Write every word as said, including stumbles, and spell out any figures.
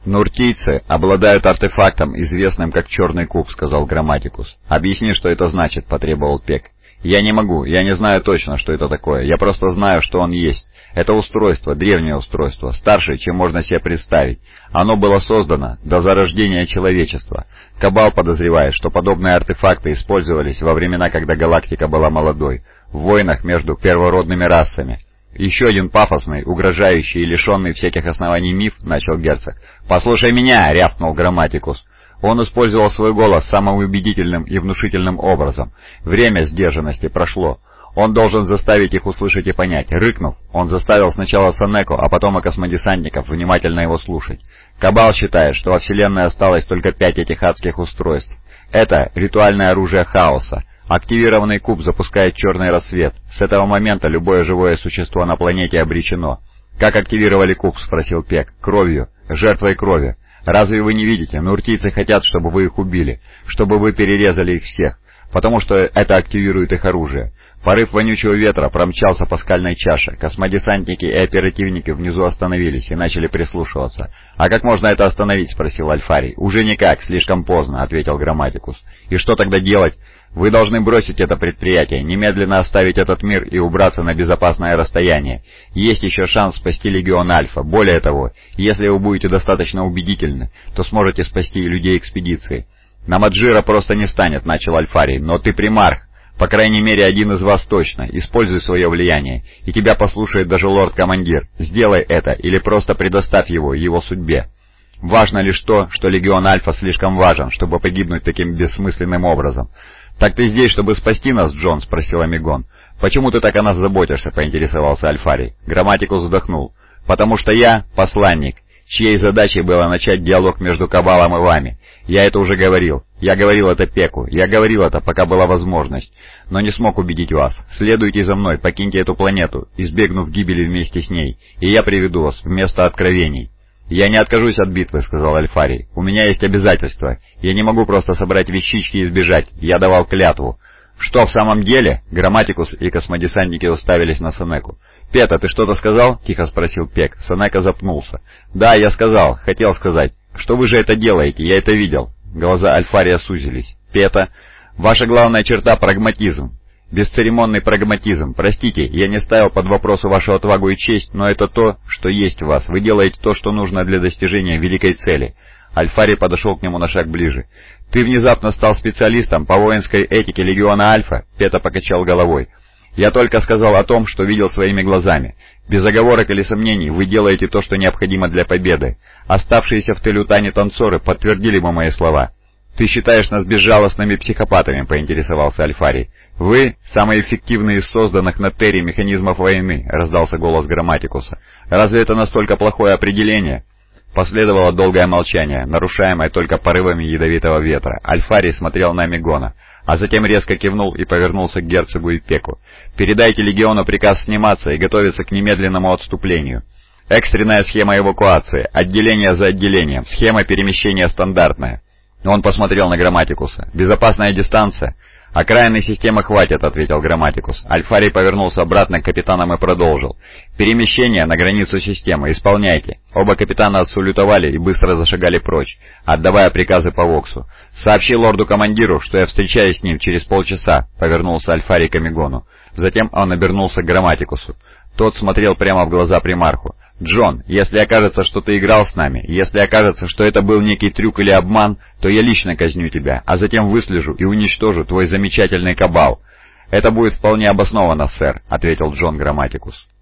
«Нуртийцы обладают артефактом, известным как Черный Куб», — сказал Грамматикус. «Объясни, что это значит», — потребовал Пек. «Я не могу, я не знаю точно, что это такое, я просто знаю, что он есть. Это устройство, древнее устройство, старшее, чем можно себе представить. Оно было создано до зарождения человечества. Кабал подозревает, что подобные артефакты использовались во времена, когда галактика была молодой, в войнах между первородными расами». «Еще один пафосный, угрожающий и лишенный всяких оснований миф», — начал герцог. «Послушай меня!» — рявкнул Грамматикус. Он использовал свой голос самым убедительным и внушительным образом. Время сдержанности прошло. Он должен заставить их услышать и понять. Рыкнув, он заставил сначала Сонеку, а потом и космодесантников внимательно его слушать. Кабал считает, что во Вселенной осталось только пять этих адских устройств. Это ритуальное оружие хаоса. Активированный куб запускает черный рассвет. С этого момента любое живое существо на планете обречено. «Как активировали куб?» — спросил Пек. «Кровью. Жертвой крови. Разве вы не видите? Нуртийцы хотят, чтобы вы их убили, чтобы вы перерезали их всех, потому что это активирует их оружие». Порыв вонючего ветра промчался по скальной чаше. Космодесантники и оперативники внизу остановились и начали прислушиваться. «А как можно это остановить?» — спросил Альфарий. «Уже никак, слишком поздно», — ответил Грамматикус. «И что тогда делать?» «Вы должны бросить это предприятие, немедленно оставить этот мир и убраться на безопасное расстояние. Есть еще шанс спасти Легион Альфа. Более того, если вы будете достаточно убедительны, то сможете спасти и людей экспедиции». «Намаджира просто не станет», — начал Альфарий. «Но ты примарх. По крайней мере, один из вас точно. Используй свое влияние, и тебя послушает даже лорд-командир. Сделай это, или просто предоставь его его судьбе. Важно лишь то, что Легион Альфа слишком важен, чтобы погибнуть таким бессмысленным образом». «Так ты здесь, чтобы спасти нас, Джон?» — спросил Амигон. «Почему ты так о нас заботишься?» — поинтересовался Альфарий. Грамматикус вздохнул. «Потому что я посланник, чьей задачей было начать диалог между Кабалом и вами. Я это уже говорил. Я говорил это Пеку. Я говорил это, пока была возможность. Но не смог убедить вас. Следуйте за мной, покиньте эту планету, избегнув гибели вместе с ней, и я приведу вас в место откровений». «Я не откажусь от битвы», — сказал Альфарий. «У меня есть обязательства. Я не могу просто собрать вещички и сбежать. Я давал клятву». «Что, в самом деле?» — Грамматикус и космодесантники уставились на Сонеку. «Пета, ты что-то сказал?» — тихо спросил Пек. Сонека запнулся. «Да, я сказал. Хотел сказать. Что вы же это делаете? Я это видел». Глаза Альфария сузились. «Пета, ваша главная черта — прагматизм. Бесцеремонный прагматизм. Простите, я не ставил под вопрос вашу отвагу и честь, но это то, что есть в вас. Вы делаете то, что нужно для достижения великой цели». Альфарий подошел к нему на шаг ближе. «Ты внезапно стал специалистом по воинской этике Легиона Альфа?» Пета покачал головой. «Я только сказал о том, что видел своими глазами. Без оговорок или сомнений вы делаете то, что необходимо для победы. Оставшиеся в Телютане танцоры подтвердили бы мои слова». «Ты считаешь нас безжалостными психопатами?» — поинтересовался Альфарий. «Вы — самые эффективные из созданных на Терре механизмов войны», — раздался голос Грамматикуса. «Разве это настолько плохое определение?» Последовало долгое молчание, нарушаемое только порывами ядовитого ветра. Альфарий смотрел на Амигона, а затем резко кивнул и повернулся к герцогу и Пеку. «Передайте легиону приказ сниматься и готовиться к немедленному отступлению. Экстренная схема эвакуации, отделение за отделением, схема перемещения стандартная». Он посмотрел на Грамматикуса. «Безопасная дистанция?» «Окраинной системы хватит», — ответил Грамматикус. Альфарий повернулся обратно к капитанам и продолжил. «Перемещение на границу системы. Исполняйте». Оба капитана отсалютовали и быстро зашагали прочь, отдавая приказы по Воксу. «Сообщи лорду-командиру, что я встречаюсь с ним через полчаса», — повернулся Альфарий к Амигону. Затем он обернулся к Грамматикусу. Тот смотрел прямо в глаза примарху. «Джон, если окажется, что ты играл с нами, если окажется, что это был некий трюк или обман, то я лично казню тебя, а затем выслежу и уничтожу твой замечательный кабал». «Это будет вполне обоснованно, сэр», — ответил Джон Грамматикус.